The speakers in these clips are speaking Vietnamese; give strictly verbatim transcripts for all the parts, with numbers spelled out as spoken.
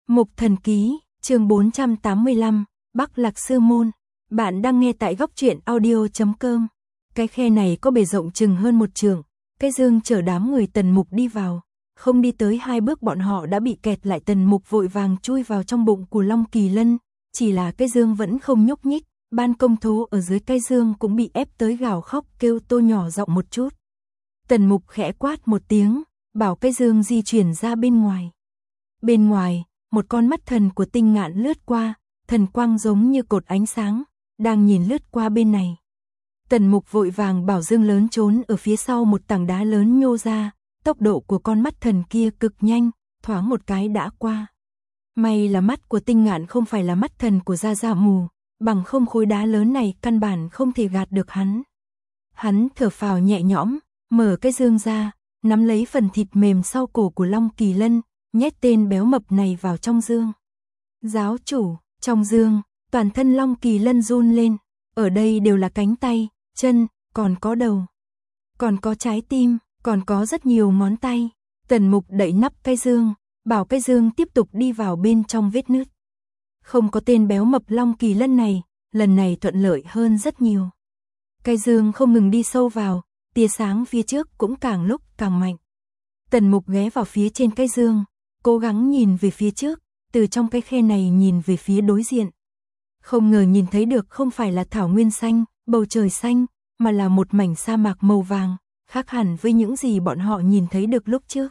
Mục Thần Ký, chương bốn trăm tám mươi lăm, Bắc Lạc Sư Môn. Bạn đang nghe tại góc truyện audio chấm com. Cái khe này có bề rộng chừng hơn một trượng. Cái dương chở đám người Tần Mục đi vào. Không đi tới hai bước bọn họ đã bị kẹt lại. Tần Mục vội vàng chui vào trong bụng của Long Kỳ Lân. Chỉ là cái dương vẫn không nhúc nhích. Ban công thố ở dưới cái dương cũng bị ép tới gào khóc kêu tô nhỏ giọng một chút. Tần Mục khẽ quát một tiếng, bảo cái dương di chuyển ra bên ngoài. Bên ngoài, một con mắt thần của Tinh Ngạn lướt qua, thần quang giống như cột ánh sáng, đang nhìn lướt qua bên này. Tần Mục vội vàng bảo dương lớn trốn ở phía sau một tảng đá lớn nhô ra, tốc độ của con mắt thần kia cực nhanh, thoáng một cái đã qua. May là mắt của Tinh Ngạn không phải là mắt thần của Gia Gia Mù, bằng không khối đá lớn này căn bản không thể gạt được hắn. Hắn thở phào nhẹ nhõm, mở cái dương ra, nắm lấy phần thịt mềm sau cổ của Long Kỳ Lân, nhét tên béo mập này vào trong dương. Giáo chủ, trong dương, toàn thân Long Kỳ Lân run lên, ở đây đều là cánh tay, chân, còn có đầu, còn có trái tim, còn có rất nhiều ngón tay. Tần Mục đậy nắp cái dương, bảo cái dương tiếp tục đi vào bên trong vết nứt. Không có tên béo mập Long Kỳ Lân này, lần này thuận lợi hơn rất nhiều. Cái dương không ngừng đi sâu vào, tia sáng phía trước cũng càng lúc càng mạnh. Tần Mục ghé vào phía trên cái dương, cố gắng nhìn về phía trước, từ trong cái khe này nhìn về phía đối diện. Không ngờ nhìn thấy được không phải là thảo nguyên xanh, bầu trời xanh, mà là một mảnh sa mạc màu vàng, khác hẳn với những gì bọn họ nhìn thấy được lúc trước.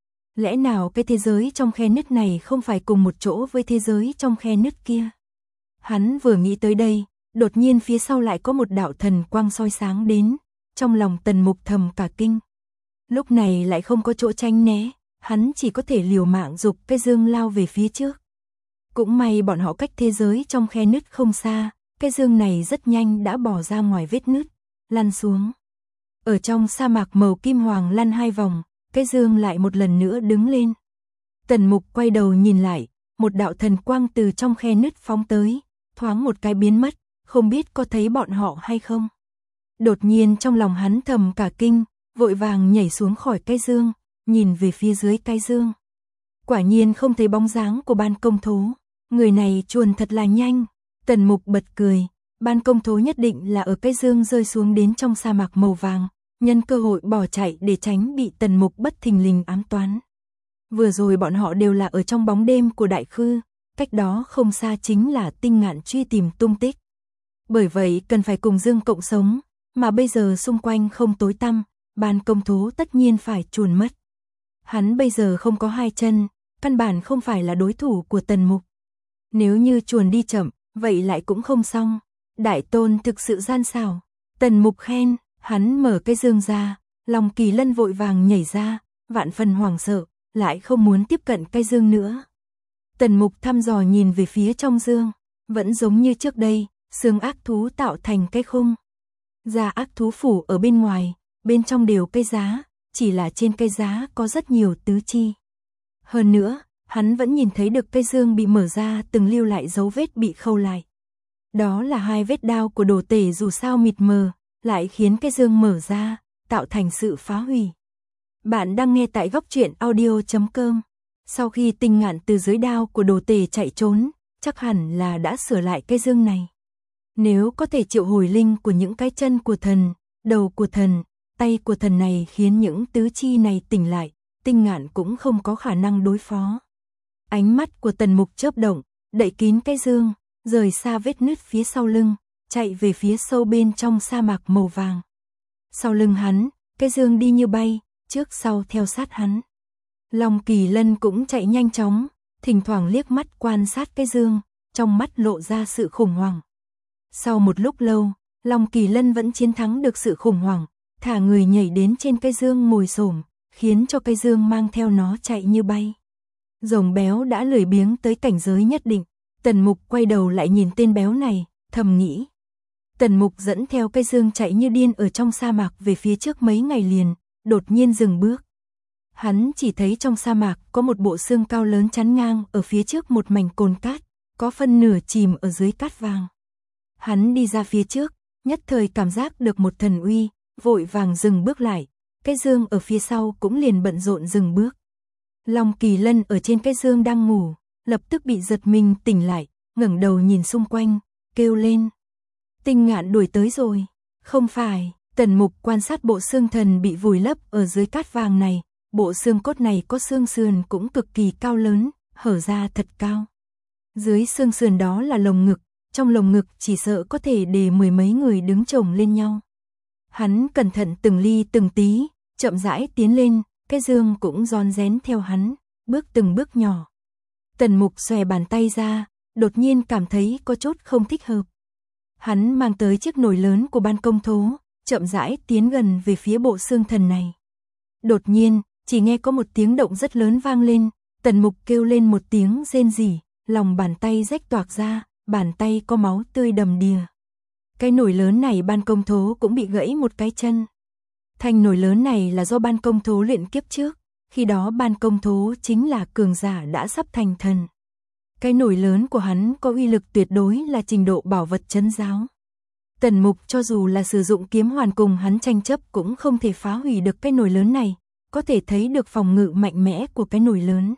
Lẽ nào cái thế giới trong khe nứt này không phải cùng một chỗ với thế giới trong khe nứt kia? Hắn vừa nghĩ tới đây, đột nhiên phía sau lại có một đạo thần quang soi sáng đến, trong lòng Tần Mục thầm cả kinh. Lúc này lại không có chỗ tránh né, hắn chỉ có thể liều mạng giục cái dương lao về phía trước. Cũng may bọn họ cách thế giới trong khe nứt không xa, cái dương này rất nhanh đã bỏ ra ngoài vết nứt, lăn xuống. Ở trong sa mạc màu kim hoàng lăn hai vòng, cái dương lại một lần nữa đứng lên. Tần Mục quay đầu nhìn lại, một đạo thần quang từ trong khe nứt phóng tới, thoáng một cái biến mất, không biết có thấy bọn họ hay không. Đột nhiên trong lòng hắn thầm cả kinh, vội vàng nhảy xuống khỏi cái dương, nhìn về phía dưới cái dương. Quả nhiên không thấy bóng dáng của ban công thố, người này chuồn thật là nhanh. Tần Mục bật cười, ban công thố nhất định là ở cái dương rơi xuống đến trong sa mạc màu vàng, nhân cơ hội bỏ chạy để tránh bị Tần Mục bất thình lình ám toán. Vừa rồi bọn họ đều là ở trong bóng đêm của Đại Khư, cách đó không xa chính là Tinh Ngạn truy tìm tung tích. Bởi vậy cần phải cùng dương cộng sống, mà bây giờ xung quanh không tối tăm, ban công thố tất nhiên phải chuồn mất. Hắn bây giờ không có hai chân, căn bản không phải là đối thủ của Tần Mục. Nếu như chuồn đi chậm, vậy lại cũng không xong. Đại tôn thực sự gian xảo. Tần Mục khen, hắn mở cái dương ra, Long Kỳ Lân vội vàng nhảy ra, vạn phần hoảng sợ, lại không muốn tiếp cận cái dương nữa. Tần Mục thăm dò nhìn về phía trong dương, vẫn giống như trước đây, xương ác thú tạo thành cái khung. Da ác thú phủ ở bên ngoài, bên trong đều cây giá, chỉ là trên cây giá có rất nhiều tứ chi. Hơn nữa, hắn vẫn nhìn thấy được cây dương bị mở ra từng lưu lại dấu vết bị khâu lại. Đó là hai vết đao của đồ tể dù sao mịt mờ, lại khiến cây dương mở ra, tạo thành sự phá hủy. Bạn đang nghe tại góc truyện audio chấm com. Sau khi Tinh Ngạn từ dưới đao của đồ tể chạy trốn, chắc hẳn là đã sửa lại cây dương này. Nếu có thể triệu hồi linh của những cái chân của thần, đầu của thần, tay của thần này khiến những tứ chi này tỉnh lại, Tinh Ngạn cũng không có khả năng đối phó. Ánh mắt của Tần Mục chớp động, đậy kín cái dương, rời xa vết nứt phía sau lưng, chạy về phía sâu bên trong sa mạc màu vàng. Sau lưng hắn, cái dương đi như bay, trước sau theo sát hắn. Long Kỳ Lân cũng chạy nhanh chóng, thỉnh thoảng liếc mắt quan sát cái dương, trong mắt lộ ra sự khủng hoảng. Sau một lúc lâu, Long Kỳ Lân vẫn chiến thắng được sự khủng hoảng, thả người nhảy đến trên cây dương ngồi xổm, khiến cho cây dương mang theo nó chạy như bay. Rồng béo đã lười biếng tới cảnh giới nhất định, Tần Mục quay đầu lại nhìn tên béo này, thầm nghĩ. Tần Mục dẫn theo cây dương chạy như điên ở trong sa mạc về phía trước mấy ngày liền, đột nhiên dừng bước. Hắn chỉ thấy trong sa mạc có một bộ xương cao lớn chắn ngang ở phía trước một mảnh cồn cát, có phân nửa chìm ở dưới cát vàng. Hắn đi ra phía trước, nhất thời cảm giác được một thần uy, vội vàng dừng bước lại, cái dương ở phía sau cũng liền bận rộn dừng bước. Long Kỳ Lân ở trên cái dương đang ngủ, lập tức bị giật mình tỉnh lại, ngẩng đầu nhìn xung quanh, kêu lên. Tinh Ngạn đuổi tới rồi. Không phải, Tần Mục quan sát bộ xương thần bị vùi lấp ở dưới cát vàng này, bộ xương cốt này có xương sườn cũng cực kỳ cao lớn, hở ra thật cao. Dưới xương sườn đó là lồng ngực, trong lồng ngực chỉ sợ có thể để mười mấy người đứng chồng lên nhau. Hắn cẩn thận từng ly từng tí, chậm rãi tiến lên, cái dương cũng ron rén theo hắn, bước từng bước nhỏ. Tần Mục xòe bàn tay ra, đột nhiên cảm thấy có chút không thích hợp. Hắn mang tới chiếc nồi lớn của ban công thố, chậm rãi tiến gần về phía bộ xương thần này. Đột nhiên, chỉ nghe có một tiếng động rất lớn vang lên, Tần Mục kêu lên một tiếng rên rỉ, lòng bàn tay rách toạc ra, bàn tay có máu tươi đầm đìa. Cái nồi lớn này ban công thố cũng bị gãy một cái chân. Thanh nồi lớn này là do ban công thố luyện kiếp trước, khi đó ban công thố chính là cường giả đã sắp thành thần. Cái nồi lớn của hắn có uy lực tuyệt đối là trình độ bảo vật trấn giáo. Tần Mục cho dù là sử dụng kiếm hoàn cùng hắn tranh chấp cũng không thể phá hủy được cái nồi lớn này, có thể thấy được phòng ngự mạnh mẽ của cái nồi lớn.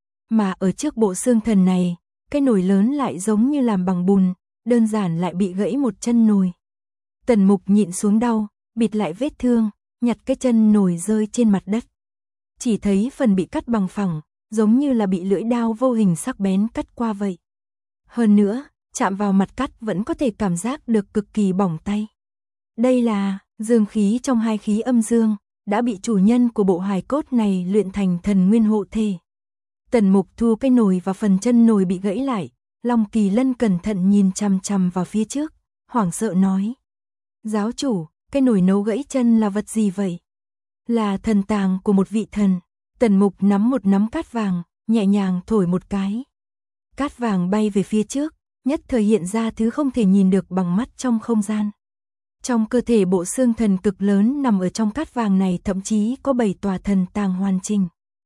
Mà ở trước bộ xương thần này, cái nồi lớn lại giống như làm bằng bùn, đơn giản lại bị gãy một chân nồi. Tần Mục nhịn xuống đau, bịt lại vết thương, nhặt cái chân nồi rơi trên mặt đất. Chỉ thấy phần bị cắt bằng phẳng, giống như là bị lưỡi dao vô hình sắc bén cắt qua vậy. Hơn nữa, chạm vào mặt cắt vẫn có thể cảm giác được cực kỳ bỏng tay. Đây là dương khí trong hai khí âm dương, đã bị chủ nhân của bộ hài cốt này luyện thành thần nguyên hộ thể. Tần Mục thu cái nồi và phần chân nồi bị gãy lại, Long Kỳ Lân cẩn thận nhìn chằm chằm vào phía trước, hoảng sợ nói. Giáo chủ, cái nồi nấu gãy chân là vật gì vậy? Là thần tàng của một vị thần. Tần Mục nắm một nắm cát vàng, nhẹ nhàng thổi một cái. Cát vàng bay về phía trước, nhất thời hiện ra thứ không thể nhìn được bằng mắt trong không gian. Trong cơ thể bộ xương thần cực lớn nằm ở trong cát vàng này thậm chí có bảy tòa thần tàng hoàn chỉnh.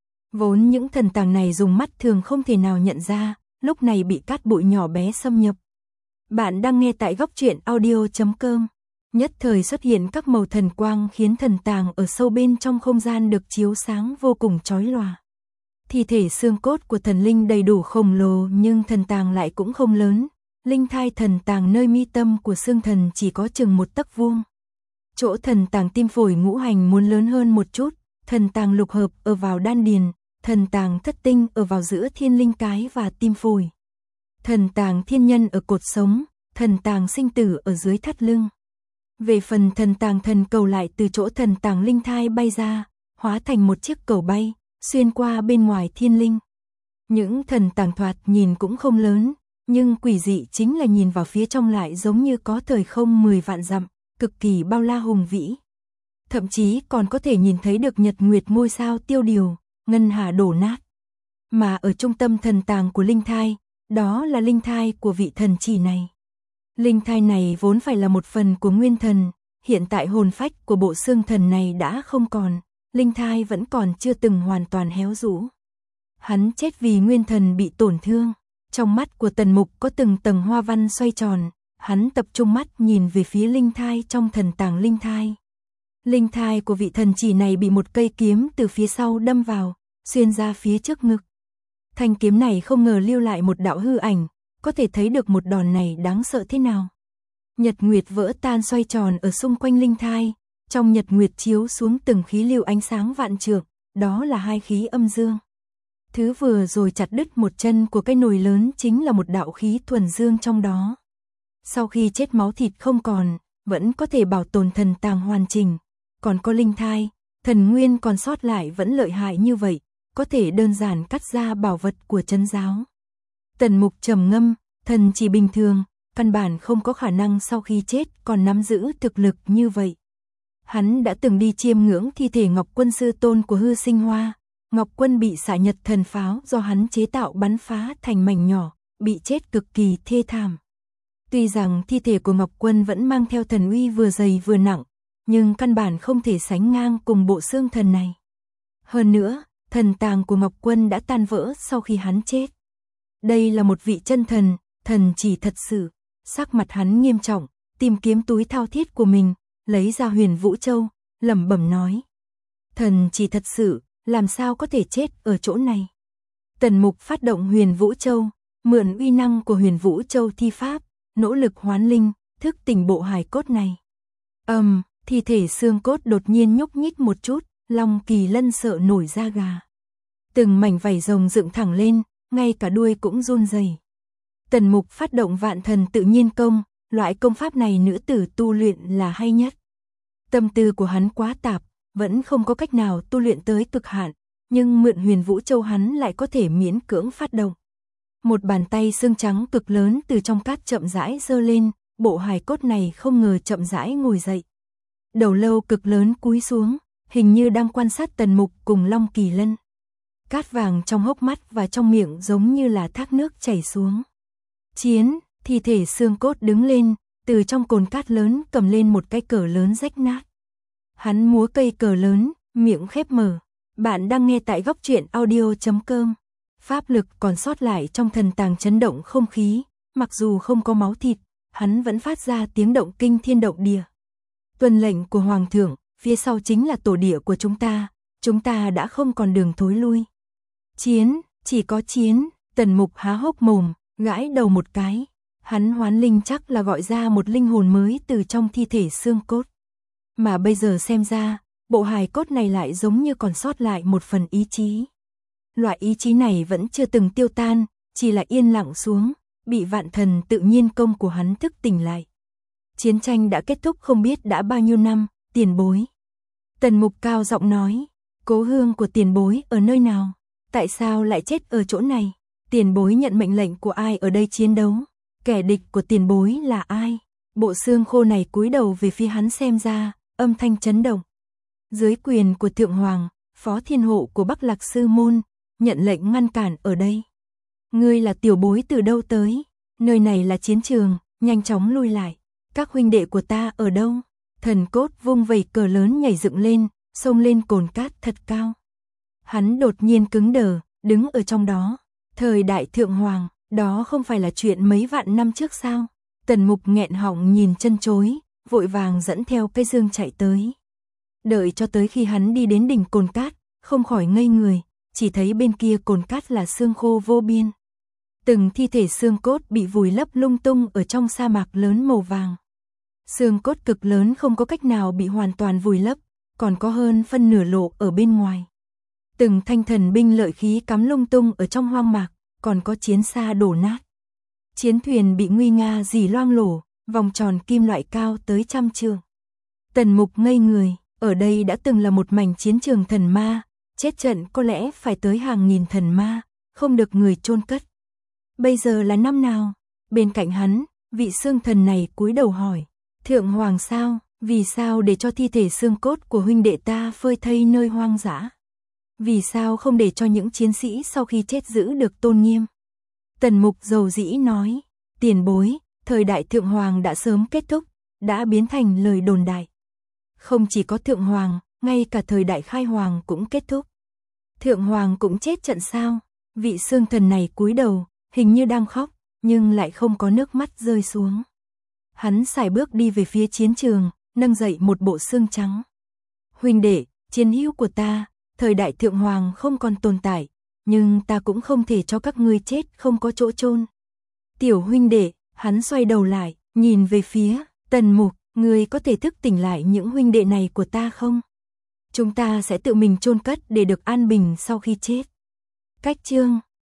Vốn những thần tàng này dùng mắt thường không thể nào nhận ra, lúc này bị cát bụi nhỏ bé xâm nhập. Bạn đang nghe tại góc truyện audio chấm com. Nhất thời xuất hiện các màu thần quang khiến thần tàng ở sâu bên trong không gian được chiếu sáng vô cùng chói lòa. Thi thể xương cốt của thần linh đầy đủ khổng lồ nhưng thần tàng lại cũng không lớn. Linh thai thần tàng nơi mi tâm của xương thần chỉ có chừng một tấc vuông. Chỗ thần tàng tim phổi ngũ hành muốn lớn hơn một chút, thần tàng lục hợp ở vào đan điền, thần tàng thất tinh ở vào giữa thiên linh cái và tim phổi. Thần tàng thiên nhân ở cột sống, thần tàng sinh tử ở dưới thắt lưng. Về phần thần tàng thần cầu lại từ chỗ thần tàng linh thai bay ra, hóa thành một chiếc cầu bay, xuyên qua bên ngoài thiên linh. Những thần tàng thoạt nhìn cũng không lớn, nhưng quỷ dị chính là nhìn vào phía trong lại giống như có thời không mười vạn dặm, cực kỳ bao la hùng vĩ. Thậm chí còn có thể nhìn thấy được nhật nguyệt ngôi sao tiêu điều, ngân hà đổ nát. Mà ở trung tâm thần tàng của linh thai, đó là linh thai của vị thần chỉ này. Linh thai này vốn phải là một phần của nguyên thần, hiện tại hồn phách của bộ xương thần này đã không còn, linh thai vẫn còn chưa từng hoàn toàn héo rũ. Hắn chết vì nguyên thần bị tổn thương. Trong mắt của Tần Mục có từng tầng hoa văn xoay tròn, hắn tập trung mắt nhìn về phía linh thai trong thần tàng linh thai. Linh thai của vị thần chỉ này bị một cây kiếm từ phía sau đâm vào, xuyên ra phía trước ngực. Thanh kiếm này không ngờ lưu lại một đạo hư ảnh, có thể thấy được một đòn này đáng sợ thế nào. Nhật nguyệt vỡ tan xoay tròn ở xung quanh linh thai, trong nhật nguyệt chiếu xuống từng khí lưu ánh sáng vạn trượng, đó là hai khí âm dương. Thứ vừa rồi chặt đứt một chân của cái nồi lớn chính là một đạo khí thuần dương trong đó. Sau khi chết máu thịt không còn, vẫn có thể bảo tồn thần tàng hoàn chỉnh. Còn có linh thai, thần nguyên còn sót lại vẫn lợi hại như vậy, có thể đơn giản cắt ra bảo vật của trấn giáo. Tần Mục trầm ngâm, thần chỉ bình thường, căn bản không có khả năng sau khi chết còn nắm giữ thực lực như vậy. Hắn đã từng đi chiêm ngưỡng thi thể Ngọc Quân sư tôn của Hư Sinh Hoa. Ngọc Quân bị xạ nhật thần pháo do hắn chế tạo bắn phá thành mảnh nhỏ, bị chết cực kỳ thê thảm. Tuy rằng thi thể của Ngọc Quân vẫn mang theo thần uy vừa dày vừa nặng, nhưng căn bản không thể sánh ngang cùng bộ xương thần này. Hơn nữa, thần tàng của Ngọc Quân đã tan vỡ sau khi hắn chết. Đây là một vị chân thần, thần chỉ thật sự. Sắc mặt hắn nghiêm trọng, tìm kiếm túi thao thiết của mình, lấy ra Huyền Vũ Châu, lẩm bẩm nói: thần chỉ thật sự, làm sao có thể chết ở chỗ này? Tần Mục phát động Huyền Vũ Châu, mượn uy năng của Huyền Vũ Châu thi pháp, nỗ lực hoán linh, thức tỉnh bộ hài cốt này. Ầm, um, thi thể xương cốt đột nhiên nhúc nhích một chút, Long Kỳ Lân sợ nổi da gà. Từng mảnh vảy rồng dựng thẳng lên, ngay cả đuôi cũng run rẩy. Tần Mục phát động Vạn Thần Tự Nhiên Công, loại công pháp này nữ tử tu luyện là hay nhất. Tâm tư của hắn quá tạp, vẫn không có cách nào tu luyện tới cực hạn, nhưng mượn Huyền Vũ Châu hắn lại có thể miễn cưỡng phát động. Một bàn tay xương trắng cực lớn từ trong cát chậm rãi giơ lên, bộ hài cốt này không ngờ chậm rãi ngồi dậy. Đầu lâu cực lớn cúi xuống, hình như đang quan sát Tần Mục cùng Long Kỳ Lân. Cát vàng trong hốc mắt và trong miệng giống như là thác nước chảy xuống. Chiến, thi thể xương cốt đứng lên, từ trong cồn cát lớn cầm lên một cái cờ lớn rách nát. Hắn múa cây cờ lớn, miệng khép mở. Bạn đang nghe tại góc truyện audio chấm com. Pháp lực còn sót lại trong thần tàng chấn động không khí, mặc dù không có máu thịt, hắn vẫn phát ra tiếng động kinh thiên động địa. Tuân lệnh của Hoàng thượng, phía sau chính là tổ địa của chúng ta, chúng ta đã không còn đường thối lui. Chiến, chỉ có chiến, Tần Mục há hốc mồm, gãi đầu một cái. Hắn hoán linh chắc là gọi ra một linh hồn mới từ trong thi thể xương cốt. Mà bây giờ xem ra, bộ hài cốt này lại giống như còn sót lại một phần ý chí. Loại ý chí này vẫn chưa từng tiêu tan, chỉ là yên lặng xuống, bị Vạn Thần Tự Nhiên Công của hắn thức tỉnh lại. Chiến tranh đã kết thúc không biết đã bao nhiêu năm, tiền bối. Tần Mục cao giọng nói, cố hương của tiền bối ở nơi nào? Tại sao lại chết ở chỗ này? Tiền bối nhận mệnh lệnh của ai ở đây chiến đấu? Kẻ địch của tiền bối là ai? Bộ xương khô này cúi đầu về phía hắn xem ra, âm thanh chấn động. Dưới quyền của Thượng Hoàng, Phó Thiên Hộ của Bắc Lạc Sư Môn, nhận lệnh ngăn cản ở đây. Ngươi là tiểu bối từ đâu tới? Nơi này là chiến trường, nhanh chóng lui lại. Các huynh đệ của ta ở đâu? Thần cốt vung vẩy cờ lớn nhảy dựng lên, xông lên cồn cát thật cao. Hắn đột nhiên cứng đờ, đứng ở trong đó. Thời đại Thượng Hoàng, đó không phải là chuyện mấy vạn năm trước sao? Tần Mục nghẹn họng nhìn chân chối, vội vàng dẫn theo cây dương chạy tới. Đợi cho tới khi hắn đi đến đỉnh cồn cát, không khỏi ngây người, chỉ thấy bên kia cồn cát là xương khô vô biên. Từng thi thể xương cốt bị vùi lấp lung tung ở trong sa mạc lớn màu vàng. Xương cốt cực lớn không có cách nào bị hoàn toàn vùi lấp, còn có hơn phân nửa lộ ở bên ngoài. Từng thanh thần binh lợi khí cắm lung tung ở trong hoang mạc, còn có chiến xa đổ nát. Chiến thuyền bị nguy nga dì loang lổ, vòng tròn kim loại cao tới trăm trượng. Tần Mục ngây người, ở đây đã từng là một mảnh chiến trường thần ma, chết trận có lẽ phải tới hàng nghìn thần ma, không được người chôn cất. Bây giờ là năm nào? Bên cạnh hắn, vị xương thần này cúi đầu hỏi, Thượng Hoàng sao, vì sao để cho thi thể xương cốt của huynh đệ ta phơi thây nơi hoang dã? Vì sao không để cho những chiến sĩ sau khi chết giữ được tôn nghiêm? Tần Mục dầu dĩ nói, tiền bối, thời đại Thượng Hoàng đã sớm kết thúc, đã biến thành lời đồn đại. Không chỉ có Thượng Hoàng, ngay cả thời đại Khai Hoàng cũng kết thúc. Thượng Hoàng cũng chết trận sao? Vị xương thần này cúi đầu, hình như đang khóc, nhưng lại không có nước mắt rơi xuống. Hắn sải bước đi về phía chiến trường, nâng dậy một bộ xương trắng. Huynh đệ, chiến hữu của ta, thời đại Thượng Hoàng không còn tồn tại, nhưng ta cũng không thể cho các ngươi chết không có chỗ chôn. Tiểu huynh đệ, hắn xoay đầu lại, nhìn về phía Tần Mục, ngươi có thể thức tỉnh lại những huynh đệ này của ta không? Chúng ta sẽ tự mình chôn cất để được an bình sau khi chết. Cách chương